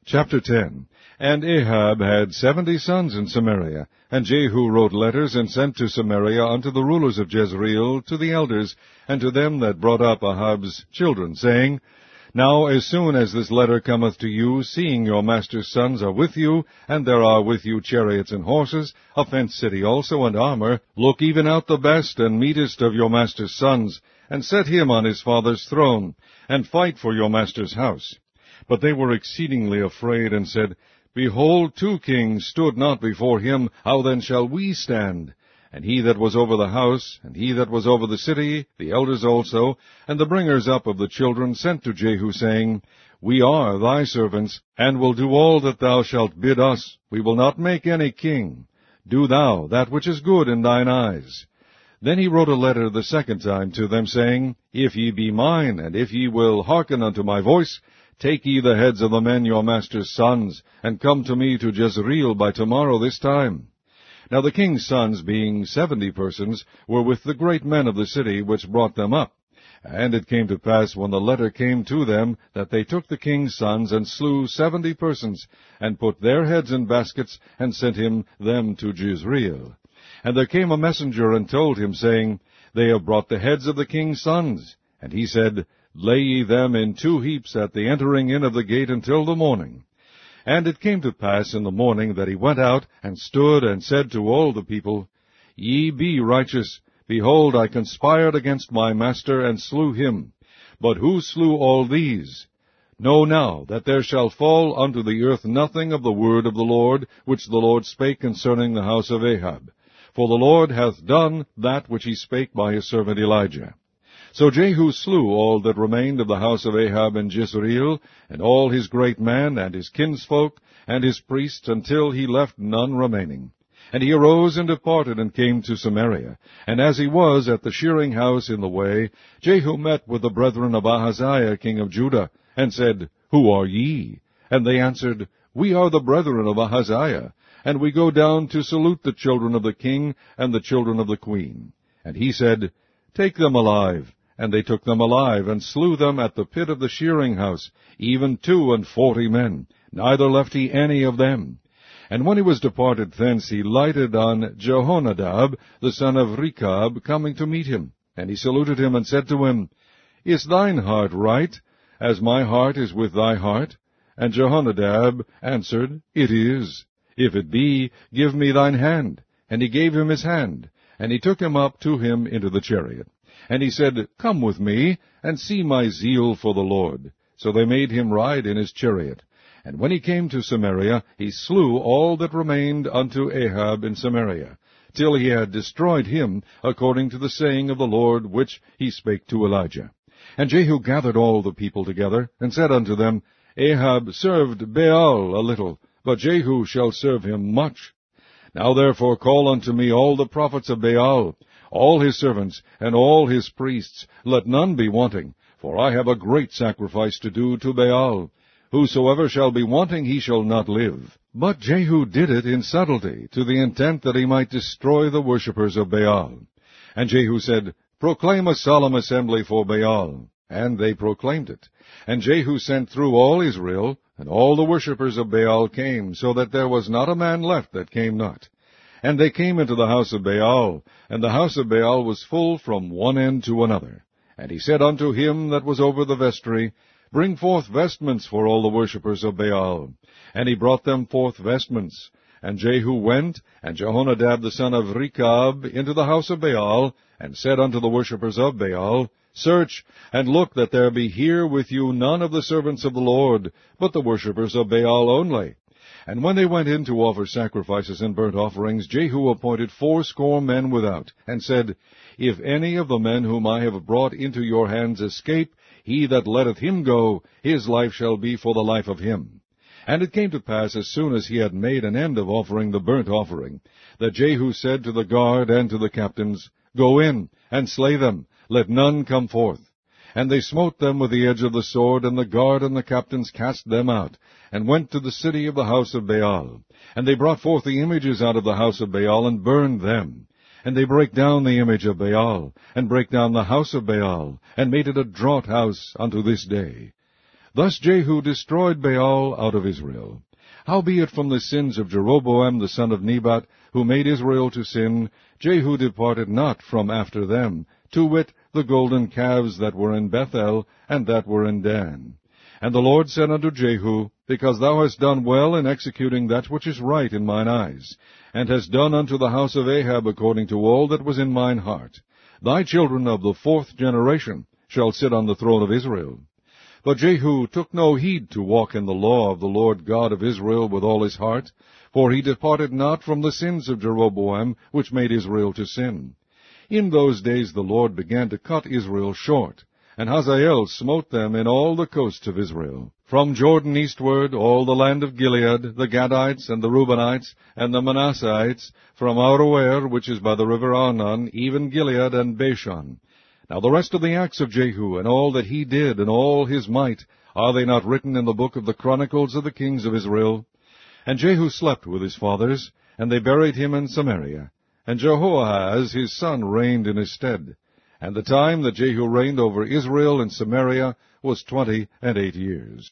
Chapter 10. And Ahab had 70 sons in Samaria, and Jehu wrote letters and sent to Samaria unto the rulers of Jezreel, to the elders, and to them that brought up Ahab's children, saying, Now as soon as this letter cometh to you, seeing your master's sons are with you, and there are with you chariots and horses, a fenced city also, and armor, look even out the best and meetest of your master's sons, and set him on his father's throne, and fight for your master's house. But they were exceedingly afraid, and said, Behold, 2 kings stood not before him, how then shall we stand? And he that was over the house, and he that was over the city, the elders also, and the bringers up of the children, sent to Jehu, saying, We are thy servants, and will do all that thou shalt bid us. We will not make any king. Do thou that which is good in thine eyes. Then he wrote a letter the second time to them, saying, If ye be mine, and if ye will hearken unto my voice, take ye the heads of the men your master's sons, and come to me to Jezreel by tomorrow this time. Now the king's sons, being 70 persons, were with the great men of the city, which brought them up. And it came to pass, when the letter came to them, that they took the king's sons, and slew 70 persons, and put their heads in baskets, and sent them to Jezreel. And there came a messenger, and told him, saying, They have brought the heads of the king's sons. And he said, Lay ye them in 2 heaps at the entering in of the gate until the morning. And it came to pass in the morning that he went out, and stood, and said to all the people, Ye be righteous. Behold, I conspired against my master, and slew him. But who slew all these? Know now that there shall fall unto the earth nothing of the word of the Lord, which the Lord spake concerning the house of Ahab. For the Lord hath done that which he spake by his servant Elijah. So Jehu slew all that remained of the house of Ahab in Jezreel, and all his great men, and his kinsfolk, and his priests, until he left none remaining. And he arose and departed, and came to Samaria. And as he was at the shearing house in the way, Jehu met with the brethren of Ahaziah king of Judah, and said, Who are ye? And they answered, We are the brethren of Ahaziah, and we go down to salute the children of the king and the children of the queen. And he said, Take them alive. And they took them alive, and slew them at the pit of the shearing house, even 42 men, neither left he any of them. And when he was departed thence, he lighted on Jehonadab, the son of Rechab, coming to meet him. And he saluted him, and said to him, Is thine heart right, as my heart is with thy heart? And Jehonadab answered, It is. If it be, give me thine hand. And he gave him his hand, and he took him up to him into the chariot. And he said, Come with me, and see my zeal for the Lord. So they made him ride in his chariot. And when he came to Samaria, he slew all that remained unto Ahab in Samaria, till he had destroyed him, according to the saying of the Lord, which he spake to Elijah. And Jehu gathered all the people together, and said unto them, Ahab served Baal a little, but Jehu shall serve him much. Now therefore call unto me all the prophets of Baal, all his servants, and all his priests, let none be wanting, for I have a great sacrifice to do to Baal. Whosoever shall be wanting, he shall not live. But Jehu did it in subtlety, to the intent that he might destroy the worshippers of Baal. And Jehu said, Proclaim a solemn assembly for Baal. And they proclaimed it. And Jehu sent through all Israel, and all the worshippers of Baal came, so that there was not a man left that came not. And they came into the house of Baal, and the house of Baal was full from one end to another. And he said unto him that was over the vestry, Bring forth vestments for all the worshippers of Baal. And he brought them forth vestments. And Jehu went, and Jehonadab the son of Rechab, into the house of Baal, and said unto the worshippers of Baal, Search, and look that there be here with you none of the servants of the Lord, but the worshippers of Baal only. And when they went in to offer sacrifices and burnt offerings, Jehu appointed 80 men without, and said, If any of the men whom I have brought into your hands escape, he that letteth him go, his life shall be for the life of him. And it came to pass, as soon as he had made an end of offering the burnt offering, that Jehu said to the guard and to the captains, Go in, and slay them, let none come forth. And they smote them with the edge of the sword, and the guard and the captains cast them out, and went to the city of the house of Baal. And they brought forth the images out of the house of Baal, and burned them. And they brake down the image of Baal, and brake down the house of Baal, and made it a draught house unto this day. Thus Jehu destroyed Baal out of Israel. Howbeit from the sins of Jeroboam the son of Nebat, who made Israel to sin, Jehu departed not from after them, to wit, the golden calves that were in Bethel, and that were in Dan. And the Lord said unto Jehu, Because thou hast done well in executing that which is right in mine eyes, and hast done unto the house of Ahab according to all that was in mine heart, thy children of the 4th generation shall sit on the throne of Israel. But Jehu took no heed to walk in the law of the Lord God of Israel with all his heart, for he departed not from the sins of Jeroboam, which made Israel to sin. In those days the Lord began to cut Israel short, and Hazael smote them in all the coasts of Israel. From Jordan eastward, all the land of Gilead, the Gadites, and the Reubenites, and the Manasseites, from Aroer, which is by the river Arnon, even Gilead and Bashan. Now the rest of the acts of Jehu, and all that he did, and all his might, are they not written in the book of the Chronicles of the kings of Israel? And Jehu slept with his fathers, and they buried him in Samaria. And Jehoahaz his son reigned in his stead. And the time that Jehu reigned over Israel in Samaria was 28 years.